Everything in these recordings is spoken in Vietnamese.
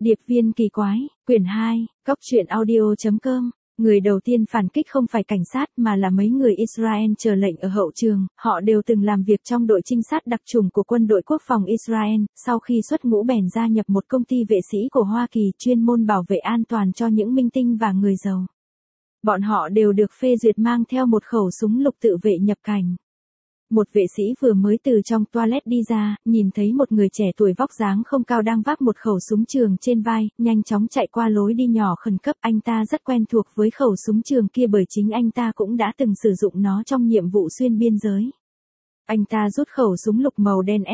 Điệp viên kỳ quái, quyển 2, cóc truyện audio.com. Người đầu tiên phản kích không phải cảnh sát mà là mấy người Israel chờ lệnh ở hậu trường, họ đều từng làm việc trong đội trinh sát đặc chủng của quân đội quốc phòng Israel, sau khi xuất ngũ bèn gia nhập một công ty vệ sĩ của Hoa Kỳ chuyên môn bảo vệ an toàn cho những minh tinh và người giàu. Bọn họ đều được phê duyệt mang theo một khẩu súng lục tự vệ nhập cảnh. Một vệ sĩ vừa mới từ trong toilet đi ra, nhìn thấy một người trẻ tuổi vóc dáng không cao đang vác một khẩu súng trường trên vai, nhanh chóng chạy qua lối đi nhỏ khẩn cấp. Anh ta rất quen thuộc với khẩu súng trường kia bởi chính anh ta cũng đã từng sử dụng nó trong nhiệm vụ xuyên biên giới. Anh ta rút khẩu súng lục màu đen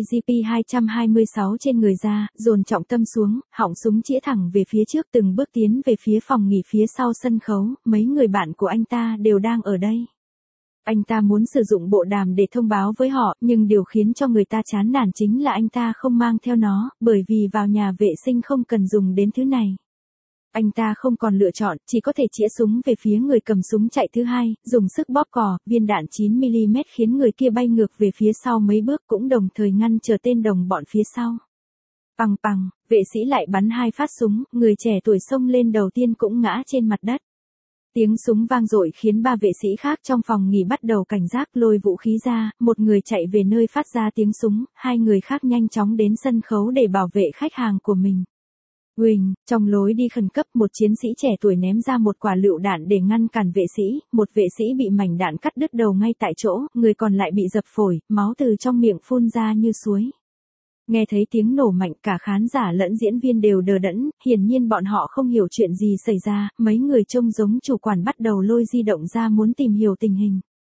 SIGP-226 trên người ra, dồn trọng tâm xuống, họng súng chĩa thẳng về phía trước, từng bước tiến về phía phòng nghỉ phía sau sân khấu. Mấy người bạn của anh ta đều đang ở đây. Anh ta muốn sử dụng bộ đàm để thông báo với họ, nhưng điều khiến cho người ta chán nản chính là anh ta không mang theo nó, bởi vì vào nhà vệ sinh không cần dùng đến thứ này. Anh ta không còn lựa chọn, chỉ có thể chĩa súng về phía người cầm súng chạy thứ hai, dùng sức bóp cò, viên đạn 9mm khiến người kia bay ngược về phía sau mấy bước, cũng đồng thời ngăn chờ tên đồng bọn phía sau. Pằng pằng, vệ sĩ lại bắn 2 phát súng, người trẻ tuổi xông lên đầu tiên cũng ngã trên mặt đất. Tiếng súng vang dội khiến 3 vệ sĩ khác trong phòng nghỉ bắt đầu cảnh giác, lôi vũ khí ra, một người chạy về nơi phát ra tiếng súng, 2 người khác nhanh chóng đến sân khấu để bảo vệ khách hàng của mình. Huỳnh, trong lối đi khẩn cấp, một chiến sĩ trẻ tuổi ném ra một quả lựu đạn để ngăn cản vệ sĩ, một vệ sĩ bị mảnh đạn cắt đứt đầu ngay tại chỗ, người còn lại bị dập phổi, máu từ trong miệng phun ra như suối. Nghe thấy tiếng nổ mạnh, cả khán giả lẫn diễn viên đều đờ đẫn, hiển nhiên bọn họ không hiểu chuyện gì xảy ra. Mấy người trông giống chủ quản bắt đầu lôi di động ra muốn tìm hiểu tình hình.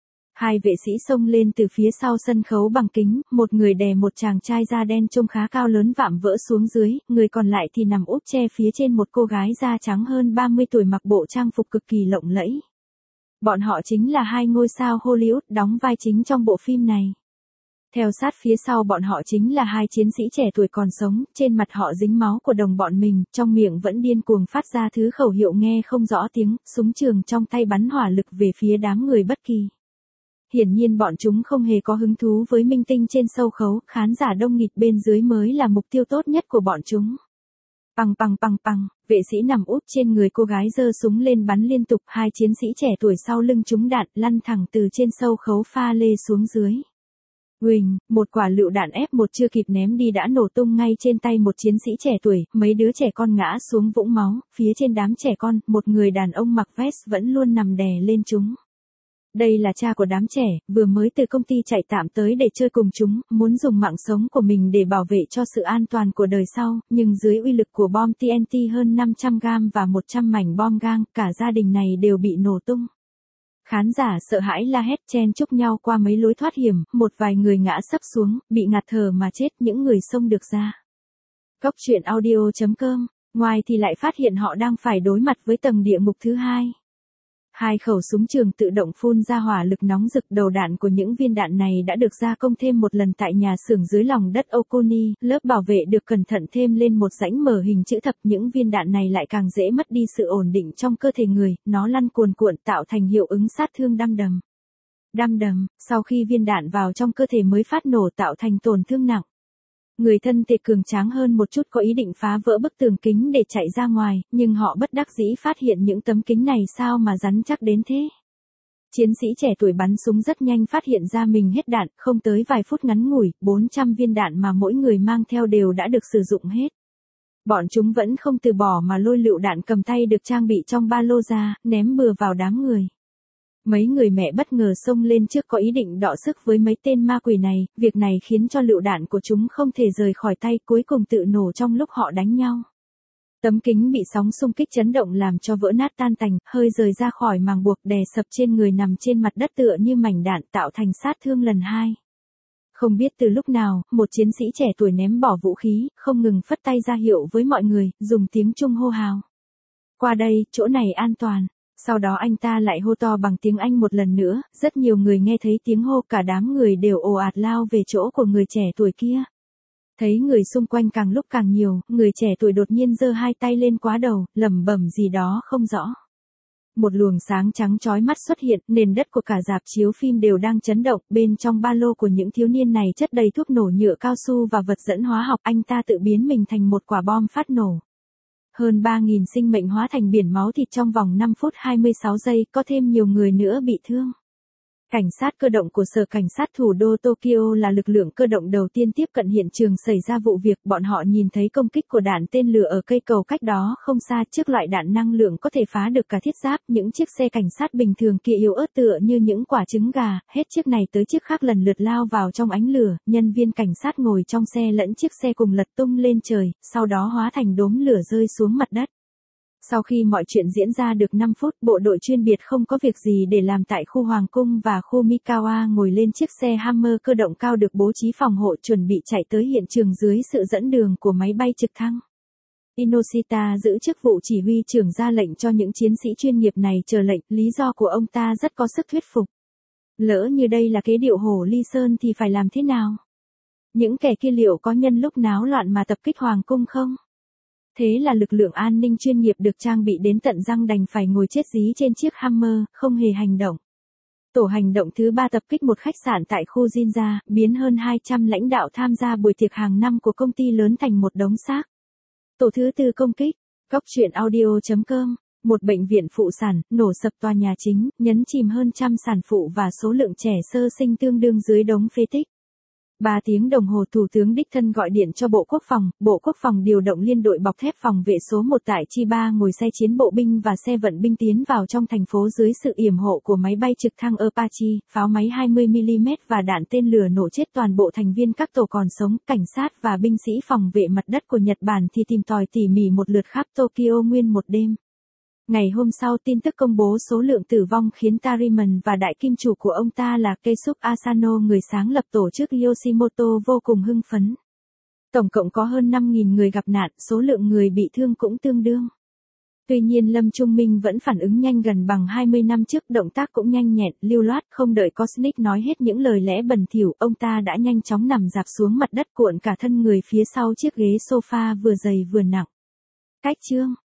2 vệ sĩ xông lên từ phía sau sân khấu bằng kính, một người đè một chàng trai da đen trông khá cao lớn vạm vỡ xuống dưới, người còn lại thì nằm úp che phía trên một cô gái da trắng hơn 30 tuổi mặc bộ trang phục cực kỳ lộng lẫy. Bọn họ chính là 2 ngôi sao Hollywood đóng vai chính trong bộ phim này. Theo sát phía sau bọn họ chính là 2 chiến sĩ trẻ tuổi còn sống, trên mặt họ dính máu của đồng bọn mình, trong miệng vẫn điên cuồng phát ra thứ khẩu hiệu nghe không rõ tiếng, súng trường trong tay bắn hỏa lực về phía đám người bất kỳ. Hiển nhiên bọn chúng không hề có hứng thú với minh tinh trên sâu khấu, khán giả đông nghịt bên dưới mới là mục tiêu tốt nhất của bọn chúng. Pằng pằng pằng pằng, vệ sĩ nằm úp trên người cô gái giơ súng lên bắn liên tục, 2 chiến sĩ trẻ tuổi sau lưng trúng đạn, lăn thẳng từ trên sâu khấu pha lê xuống dưới. Huỳnh, một quả lựu đạn F1 chưa kịp ném đi đã nổ tung ngay trên tay một chiến sĩ trẻ tuổi, mấy đứa trẻ con ngã xuống vũng máu, phía trên đám trẻ con, một người đàn ông mặc vest vẫn luôn nằm đè lên chúng. Đây là cha của đám trẻ, vừa mới từ công ty chạy tạm tới để chơi cùng chúng, muốn dùng mạng sống của mình để bảo vệ cho sự an toàn của đời sau, nhưng dưới uy lực của bom TNT hơn 500 gram và 100 mảnh bom gang, cả gia đình này đều bị nổ tung. Khán giả sợ hãi la hét chen chúc nhau qua mấy lối thoát hiểm, một vài người ngã sấp xuống, bị ngạt thở mà chết, những người xông được ra. cóc truyện audio.com, ngoài thì lại phát hiện họ đang phải đối mặt với tầng địa ngục thứ 2. 2 khẩu súng trường tự động phun ra hỏa lực nóng rực, đầu đạn của những viên đạn này đã được gia công thêm một lần tại nhà xưởng dưới lòng đất Oconee, lớp bảo vệ được cẩn thận thêm lên một rãnh mở hình chữ thập, những viên đạn này lại càng dễ mất đi sự ổn định trong cơ thể người, nó lăn cuồn cuộn tạo thành hiệu ứng sát thương đăm đầm. Đăm đầm, sau khi viên đạn vào trong cơ thể mới phát nổ tạo thành tổn thương nặng. Người thân thể cường tráng hơn một chút có ý định phá vỡ bức tường kính để chạy ra ngoài, nhưng họ bất đắc dĩ phát hiện những tấm kính này sao mà rắn chắc đến thế. Chiến sĩ trẻ tuổi bắn súng rất nhanh phát hiện ra mình hết đạn, không tới vài phút ngắn ngủi, 400 viên đạn mà mỗi người mang theo đều đã được sử dụng hết. Bọn chúng vẫn không từ bỏ mà lôi lựu đạn cầm tay được trang bị trong ba lô ra, ném bừa vào đám người. Mấy người mẹ bất ngờ xông lên trước có ý định đọ sức với mấy tên ma quỷ này, việc này khiến cho lựu đạn của chúng không thể rời khỏi tay, cuối cùng tự nổ trong lúc họ đánh nhau. Tấm kính bị sóng xung kích chấn động làm cho vỡ nát tan tành, hơi rời ra khỏi màng buộc, đè sập trên người nằm trên mặt đất tựa như mảnh đạn, tạo thành sát thương lần 2. Không biết từ lúc nào, một chiến sĩ trẻ tuổi ném bỏ vũ khí, không ngừng phất tay ra hiệu với mọi người, dùng tiếng Trung hô hào. Qua đây, chỗ này an toàn. Sau đó anh ta lại hô to bằng tiếng Anh một lần nữa, rất nhiều người nghe thấy tiếng hô, cả đám người đều ồ ạt lao về chỗ của người trẻ tuổi kia. Thấy người xung quanh càng lúc càng nhiều, người trẻ tuổi đột nhiên giơ 2 tay lên quá đầu, lẩm bẩm gì đó không rõ. Một luồng sáng trắng chói mắt xuất hiện, nền đất của cả rạp chiếu phim đều đang chấn động, bên trong ba lô của những thiếu niên này chất đầy thuốc nổ nhựa cao su và vật dẫn hóa học, anh ta tự biến mình thành một quả bom phát nổ. Hơn 3.000 sinh mệnh hóa thành biển máu thịt trong vòng 5 phút 26 giây, có thêm nhiều người nữa bị thương. Cảnh sát cơ động của Sở Cảnh sát thủ đô Tokyo là lực lượng cơ động đầu tiên tiếp cận hiện trường xảy ra vụ việc. Bọn họ nhìn thấy công kích của đạn tên lửa ở cây cầu cách đó không xa. Trước loại đạn năng lượng có thể phá được cả thiết giáp. Những chiếc xe cảnh sát bình thường kia yếu ớt tựa như những quả trứng gà. Hết chiếc này tới chiếc khác lần lượt lao vào trong ánh lửa. Nhân viên cảnh sát ngồi trong xe lẫn chiếc xe cùng lật tung lên trời, sau đó hóa thành đốm lửa rơi xuống mặt đất. Sau khi mọi chuyện diễn ra được 5 phút, bộ đội chuyên biệt không có việc gì để làm tại khu Hoàng cung và khu Mikawa ngồi lên chiếc xe Hammer cơ động cao được bố trí phòng hộ chuẩn bị chạy tới hiện trường dưới sự dẫn đường của máy bay trực thăng. Inoshita giữ chức vụ chỉ huy trưởng ra lệnh cho những chiến sĩ chuyên nghiệp này chờ lệnh, lý do của ông ta rất có sức thuyết phục. Lỡ như đây là kế điệu hổ ly sơn thì phải làm thế nào? Những kẻ kia liệu có nhân lúc náo loạn mà tập kích Hoàng cung không? Thế là lực lượng an ninh chuyên nghiệp được trang bị đến tận răng đành phải ngồi chết dí trên chiếc Hammer, không hề hành động. Tổ hành động thứ 3 tập kích một khách sạn tại khu Jinja, biến hơn 200 lãnh đạo tham gia buổi tiệc hàng năm của công ty lớn thành một đống xác. Tổ thứ 4 công kích, Góc truyện audio.com, một bệnh viện phụ sản, nổ sập tòa nhà chính, nhấn chìm hơn trăm sản phụ và số lượng trẻ sơ sinh tương đương dưới đống phế tích. 3 tiếng đồng hồ Thủ tướng đích thân gọi điện cho Bộ Quốc phòng điều động liên đội bọc thép phòng vệ số 1 tại Chiba ngồi xe chiến bộ binh và xe vận binh tiến vào trong thành phố dưới sự yểm hộ của máy bay trực thăng Apache, pháo máy 20mm và đạn tên lửa nổ chết toàn bộ thành viên các tổ còn sống, cảnh sát và binh sĩ phòng vệ mặt đất của Nhật Bản thì tìm tòi tỉ mỉ một lượt khắp Tokyo nguyên một đêm. Ngày hôm sau tin tức công bố số lượng tử vong khiến Tariman và đại kim chủ của ông ta là Keisuke Asano người sáng lập tổ chức Yoshimoto vô cùng hưng phấn. Tổng cộng có hơn 5.000 người gặp nạn, số lượng người bị thương cũng tương đương. Tuy nhiên Lâm Trung Minh vẫn phản ứng nhanh gần bằng 20 năm trước, động tác cũng nhanh nhẹn, lưu loát, không đợi Cosnick nói hết những lời lẽ bẩn thỉu, ông ta đã nhanh chóng nằm rạp xuống mặt đất cuộn cả thân người phía sau chiếc ghế sofa vừa dày vừa nặng. Cách chương